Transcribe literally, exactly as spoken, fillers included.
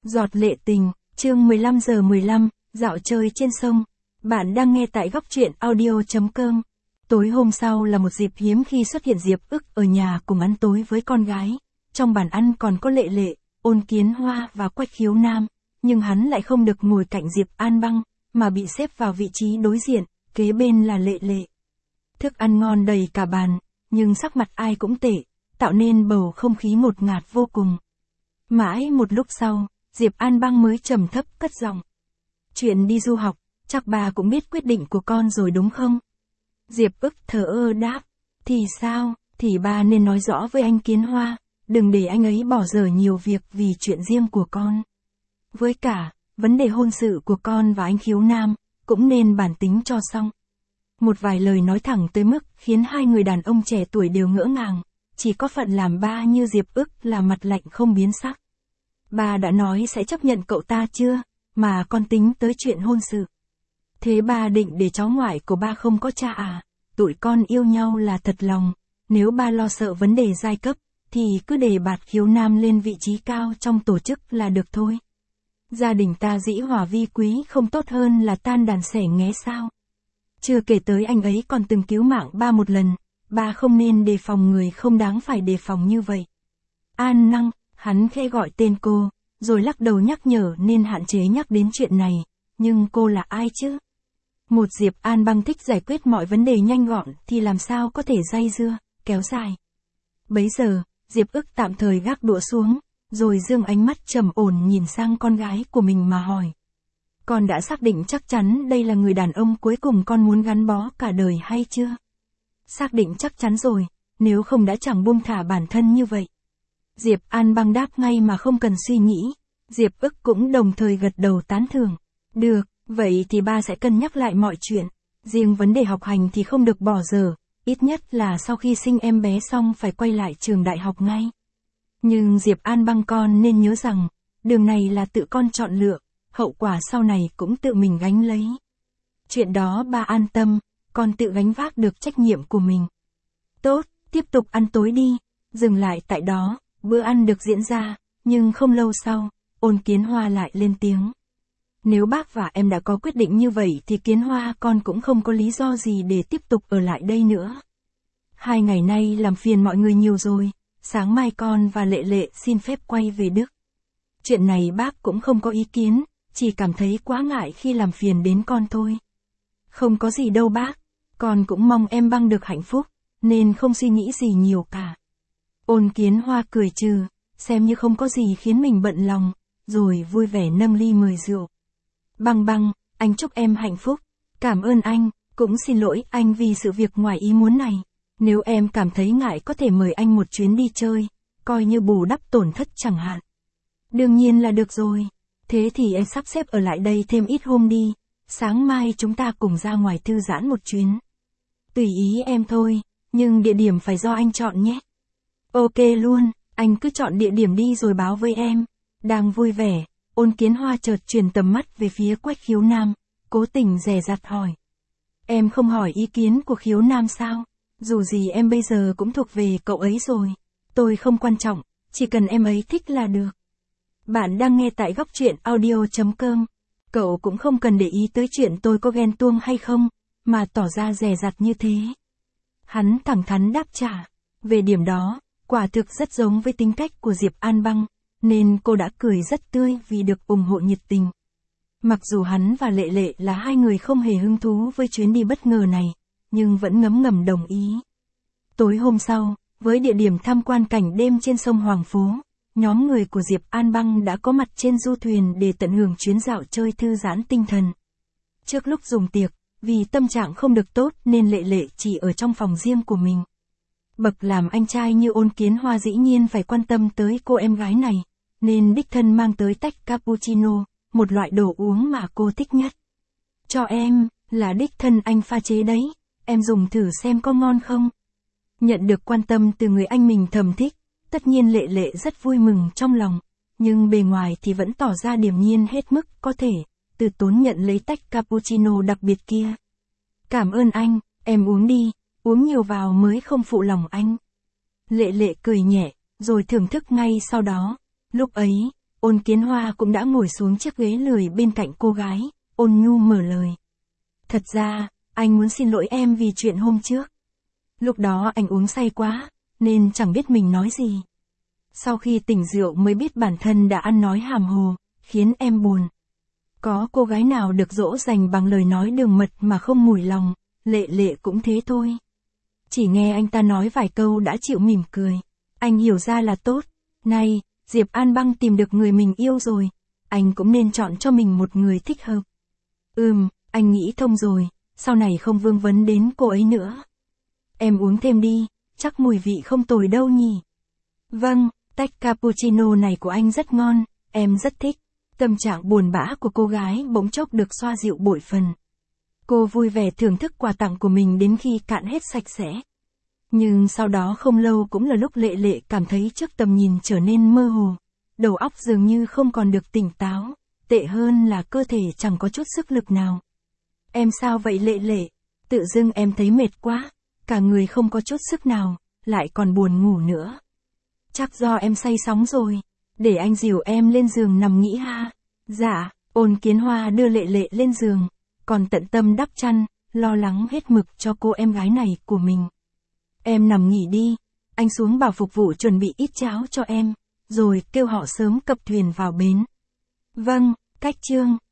Giọt lệ tình, chương mười lăm giờ mười lăm, dạo chơi trên sông. Bạn đang nghe tại góc truyện audio.com. Tối hôm sau là một dịp hiếm khi xuất hiện Diệp Ức ở nhà cùng ăn tối với con gái. Trong bàn ăn còn có Lệ Lệ, Ôn Kiến Hoa và Quách Khiếu Nam, nhưng hắn lại không được ngồi cạnh Diệp An Băng, mà bị xếp vào vị trí đối diện, kế bên là Lệ Lệ. Thức ăn ngon đầy cả bàn, nhưng sắc mặt ai cũng tệ, tạo nên bầu không khí ngột ngạt vô cùng. Mãi một lúc sau, Diệp An Băng mới trầm thấp cất giọng. Chuyện đi du học, chắc bà cũng biết quyết định của con rồi đúng không? Diệp Ức thờ ơ đáp. Thì sao, thì bà nên nói rõ với anh Kiến Hoa, đừng để anh ấy bỏ dở nhiều việc vì chuyện riêng của con. Với cả, vấn đề hôn sự của con và anh Khiếu Nam, cũng nên bàn tính cho xong. Một vài lời nói thẳng tới mức khiến hai người đàn ông trẻ tuổi đều ngỡ ngàng, chỉ có phận làm ba như Diệp Ức là mặt lạnh không biến sắc. Bà đã nói sẽ chấp nhận cậu ta chưa, mà con tính tới chuyện hôn sự. Thế ba định để cháu ngoại của ba không có cha à? Tụi con yêu nhau là thật lòng, nếu ba lo sợ vấn đề giai cấp, thì cứ để bạt Khiếu Nam lên vị trí cao trong tổ chức là được thôi. Gia đình ta dĩ hòa vi quý không tốt hơn là tan đàn xẻ nghé sao? Chưa kể tới anh ấy còn từng cứu mạng ba một lần, ba không nên đề phòng người không đáng phải đề phòng như vậy. An Năng, hắn khẽ gọi tên cô, rồi lắc đầu nhắc nhở nên hạn chế nhắc đến chuyện này, nhưng cô là ai chứ? Một Diệp An Băng thích giải quyết mọi vấn đề nhanh gọn thì làm sao có thể dây dưa, kéo dài. Bấy giờ, Diệp Ức tạm thời gác đũa xuống, rồi dương ánh mắt trầm ổn nhìn sang con gái của mình mà hỏi. Con đã xác định chắc chắn đây là người đàn ông cuối cùng con muốn gắn bó cả đời hay chưa? Xác định chắc chắn rồi, nếu không đã chẳng buông thả bản thân như vậy. Diệp An Băng đáp ngay mà không cần suy nghĩ. Diệp Ức cũng đồng thời gật đầu tán thưởng. Được, vậy thì ba sẽ cân nhắc lại mọi chuyện. Riêng vấn đề học hành thì không được bỏ dở, ít nhất là sau khi sinh em bé xong phải quay lại trường đại học ngay. Nhưng Diệp An Băng con nên nhớ rằng, đường này là tự con chọn lựa, hậu quả sau này cũng tự mình gánh lấy. Chuyện đó ba an tâm, con tự gánh vác được trách nhiệm của mình. Tốt, tiếp tục ăn tối đi. Dừng lại tại đó, bữa ăn được diễn ra, nhưng không lâu sau, Ôn Kiến Hoa lại lên tiếng. Nếu bác và em đã có quyết định như vậy thì Kiến Hoa con cũng không có lý do gì để tiếp tục ở lại đây nữa. Hai ngày nay làm phiền mọi người nhiều rồi, sáng mai con và Lệ Lệ xin phép quay về Đức. Chuyện này bác cũng không có ý kiến, chỉ cảm thấy quá ngại khi làm phiền đến con thôi. Không có gì đâu bác, con cũng mong em Băng được hạnh phúc, nên không suy nghĩ gì nhiều cả. Ôn Kiến Hoa cười trừ, xem như không có gì khiến mình bận lòng, rồi vui vẻ nâng ly mời rượu. Băng Băng, anh chúc em hạnh phúc. Cảm ơn anh, cũng xin lỗi anh vì sự việc ngoài ý muốn này. Nếu em cảm thấy ngại có thể mời anh một chuyến đi chơi, coi như bù đắp tổn thất chẳng hạn. Đương nhiên là được rồi. Thế thì em sắp xếp ở lại đây thêm ít hôm đi. Sáng mai chúng ta cùng ra ngoài thư giãn một chuyến. Tùy ý em thôi, nhưng địa điểm phải do anh chọn nhé. Ok luôn, anh cứ chọn địa điểm đi rồi báo với em. Đang vui vẻ, Ôn Kiến Hoa chợt chuyển tầm mắt về phía Quách Khiếu Nam, cố tình dè dặt hỏi. Em không hỏi ý kiến của Khiếu Nam sao? Dù gì em bây giờ cũng thuộc về cậu ấy rồi. Tôi không quan trọng, chỉ cần em ấy thích là được. Bạn đang nghe tại góc truyện audio.com. Cậu cũng không cần để ý tới chuyện tôi có ghen tuông hay không, mà tỏ ra dè dặt như thế. Hắn thẳng thắn đáp trả. Về điểm đó, quả thực rất giống với tính cách của Diệp An Băng, nên cô đã cười rất tươi vì được ủng hộ nhiệt tình. Mặc dù hắn và Lệ Lệ là hai người không hề hứng thú với chuyến đi bất ngờ này, nhưng vẫn ngấm ngầm đồng ý. Tối hôm sau, với địa điểm tham quan cảnh đêm trên sông Hoàng Phố, nhóm người của Diệp An Băng đã có mặt trên du thuyền để tận hưởng chuyến dạo chơi thư giãn tinh thần. Trước lúc dùng tiệc, vì tâm trạng không được tốt nên Lệ Lệ chỉ ở trong phòng riêng của mình. Bậc làm anh trai như Ôn Kiến Hoa dĩ nhiên phải quan tâm tới cô em gái này, nên đích thân mang tới tách cappuccino, một loại đồ uống mà cô thích nhất. Cho em, là đích thân anh pha chế đấy, em dùng thử xem có ngon không? Nhận được quan tâm từ người anh mình thầm thích, tất nhiên Lệ Lệ rất vui mừng trong lòng, nhưng bề ngoài thì vẫn tỏ ra điềm nhiên hết mức có thể, từ tốn nhận lấy tách cappuccino đặc biệt kia. Cảm ơn anh, em uống đi, uống nhiều vào mới không phụ lòng anh. Lệ Lệ cười nhẹ, rồi thưởng thức ngay sau đó. Lúc ấy, Ôn Kiến Hoa cũng đã ngồi xuống chiếc ghế lười bên cạnh cô gái, ôn nhu mở lời. Thật ra, anh muốn xin lỗi em vì chuyện hôm trước. Lúc đó anh uống say quá, nên chẳng biết mình nói gì. Sau khi tỉnh rượu mới biết bản thân đã ăn nói hàm hồ, khiến em buồn. Có cô gái nào được dỗ dành bằng lời nói đường mật mà không mùi lòng, Lệ Lệ cũng thế thôi. Chỉ nghe anh ta nói vài câu đã chịu mỉm cười. Anh hiểu ra là tốt. Này, Diệp An Băng tìm được người mình yêu rồi. Anh cũng nên chọn cho mình một người thích hợp. Ừm, anh nghĩ thông rồi, sau này không vương vấn đến cô ấy nữa. Em uống thêm đi, chắc mùi vị không tồi đâu nhỉ. Vâng, tách cappuccino này của anh rất ngon, em rất thích. Tâm trạng buồn bã của cô gái bỗng chốc được xoa dịu bội phần. Cô vui vẻ thưởng thức quà tặng của mình đến khi cạn hết sạch sẽ. Nhưng sau đó không lâu cũng là lúc Lệ Lệ cảm thấy trước tầm nhìn trở nên mơ hồ. Đầu óc dường như không còn được tỉnh táo, tệ hơn là cơ thể chẳng có chút sức lực nào. Em sao vậy Lệ Lệ? Tự dưng em thấy mệt quá, cả người không có chút sức nào, lại còn buồn ngủ nữa. Chắc do em say sóng rồi, để anh dìu em lên giường nằm nghỉ ha. Dạ, Ôn Kiến Hoa đưa Lệ Lệ lên giường, còn tận tâm đắp chăn, lo lắng hết mực cho cô em gái này của mình. Em nằm nghỉ đi, anh xuống bảo phục vụ chuẩn bị ít cháo cho em, rồi kêu họ sớm cập thuyền vào bến. Vâng, cách chương.